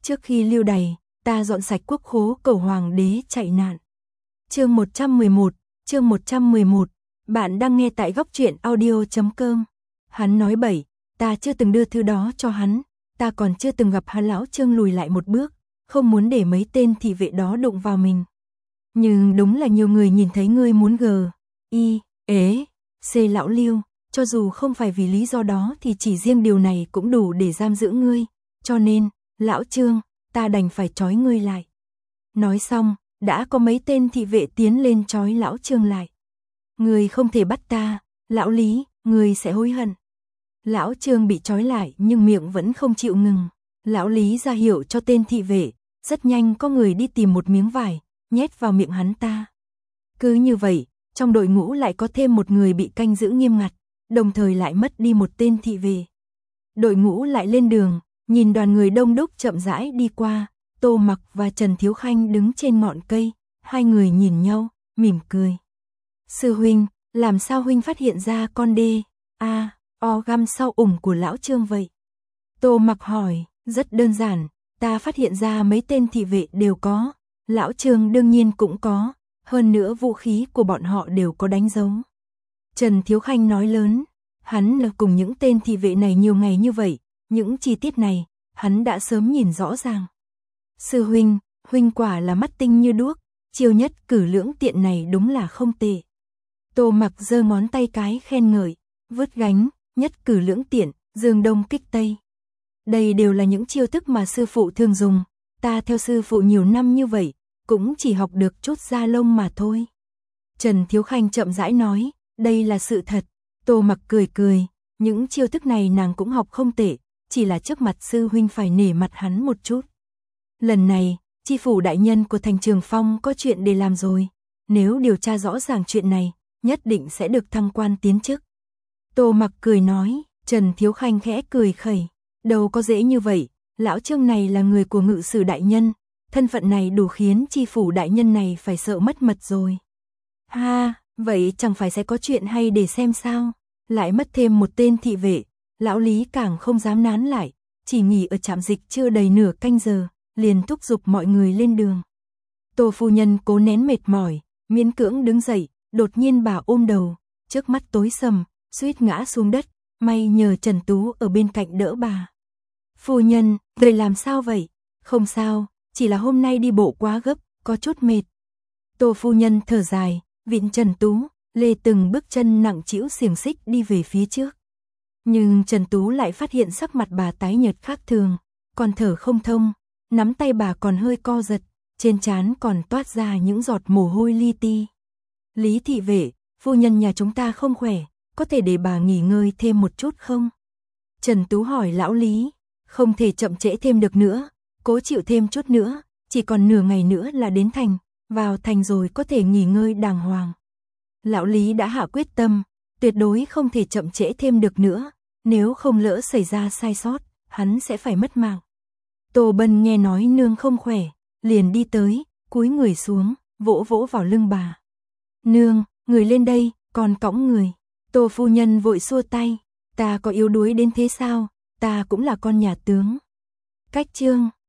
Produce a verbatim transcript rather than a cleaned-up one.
Trước khi lưu đày, ta dọn sạch quốc khố cầu hoàng đế chạy nạn. Chương một trăm mười một, chương một trăm mười một, bạn đang nghe tại góc truyện audio chấm com. Hắn nói bậy, ta chưa từng đưa thư đó cho hắn, ta còn chưa từng gặp hắn. Lão Trương lùi lại một bước, không muốn để mấy tên thị vệ đó đụng vào mình. Nhưng đúng là nhiều người nhìn thấy ngươi muốn gờ, y, ế, c lão Lưu, cho dù không phải vì lý do đó thì chỉ riêng điều này cũng đủ để giam giữ ngươi, cho nên, lão Trương, ta đành phải trói ngươi lại. Nói xong, đã có mấy tên thị vệ tiến lên trói lão Trương lại. Ngươi không thể bắt ta, lão Lý, ngươi sẽ hối hận. Lão Trương bị trói lại nhưng miệng vẫn không chịu ngừng. Lão Lý ra hiệu cho tên thị vệ, rất nhanh có người đi tìm một miếng vải, nhét vào miệng hắn ta. Cứ như vậy, trong đội ngũ lại có thêm một người bị canh giữ nghiêm ngặt, đồng thời lại mất đi một tên thị vệ. Đội ngũ lại lên đường, nhìn đoàn người đông đúc chậm rãi đi qua, Tô Mặc và Trần Thiếu Khanh đứng trên ngọn cây, hai người nhìn nhau, mỉm cười. Sư huynh, làm sao huynh phát hiện ra con đê, a, o găm sau ủng của lão Trương vậy? Tô Mặc hỏi, rất đơn giản, ta phát hiện ra mấy tên thị vệ đều có, lão Trương đương nhiên cũng có, hơn nữa vũ khí của bọn họ đều có đánh dấu. Trần Thiếu Khanh nói lớn, hắn là cùng những tên thị vệ này nhiều ngày như vậy, những chi tiết này, hắn đã sớm nhìn rõ ràng. Sư huynh, huynh quả là mắt tinh như đuốc, chiêu nhất cử lưỡng tiện này đúng là không tệ. Tô Mặc giơ ngón tay cái khen ngợi, vớt gánh, nhất cử lưỡng tiện, dương đông kích tây. Đây đều là những chiêu thức mà sư phụ thường dùng, ta theo sư phụ nhiều năm như vậy, cũng chỉ học được chút da lông mà thôi. Trần Thiếu Khanh chậm rãi nói, đây là sự thật. Tô Mặc cười cười, những chiêu thức này nàng cũng học không tệ, chỉ là trước mặt sư huynh phải nể mặt hắn một chút. Lần này, chi phủ đại nhân của thành Trường Phong có chuyện để làm rồi, nếu điều tra rõ ràng chuyện này, nhất định sẽ được thăng quan tiến chức. Tô Mặc cười nói, Trần Thiếu Khanh khẽ cười khẩy, đâu có dễ như vậy, lão Trương này là người của ngự sử đại nhân, thân phận này đủ khiến chi phủ đại nhân này phải sợ mất mật rồi. Ha, vậy chẳng phải sẽ có chuyện hay để xem sao, lại mất thêm một tên thị vệ, lão Lý càng không dám nán lại, chỉ nghỉ ở trạm dịch chưa đầy nửa canh giờ, liền thúc giục mọi người lên đường. Tô phu nhân cố nén mệt mỏi, miễn cưỡng đứng dậy, đột nhiên bà ôm đầu, trước mắt tối sầm, suýt ngã xuống đất, may nhờ Trần Tú ở bên cạnh đỡ bà. Phu nhân, người làm sao vậy? Không sao, chỉ là hôm nay đi bộ quá gấp, có chút mệt. Tô phu nhân thở dài, vịn Trần Tú, lê từng bước chân nặng trĩu xiềng xích đi về phía trước. Nhưng Trần Tú lại phát hiện sắc mặt bà tái nhợt khác thường, còn thở không thông, nắm tay bà còn hơi co giật, trên trán còn toát ra những giọt mồ hôi li ti. Lý thị vệ, phu nhân nhà chúng ta không khỏe, có thể để bà nghỉ ngơi thêm một chút không? Trần Tú hỏi lão Lý, không thể chậm trễ thêm được nữa, cố chịu thêm chút nữa, chỉ còn nửa ngày nữa là đến thành, vào thành rồi có thể nghỉ ngơi đàng hoàng. Lão Lý đã hạ quyết tâm, tuyệt đối không thể chậm trễ thêm được nữa, nếu không lỡ xảy ra sai sót, hắn sẽ phải mất mạng. Tô Bân nghe nói nương không khỏe, liền đi tới, cúi người xuống, vỗ vỗ vào lưng bà. Nương, người lên đây, còn cõng người. Tô phu nhân vội xua tay, ta có yếu đuối đến thế sao, ta cũng là con nhà tướng. Cách chương,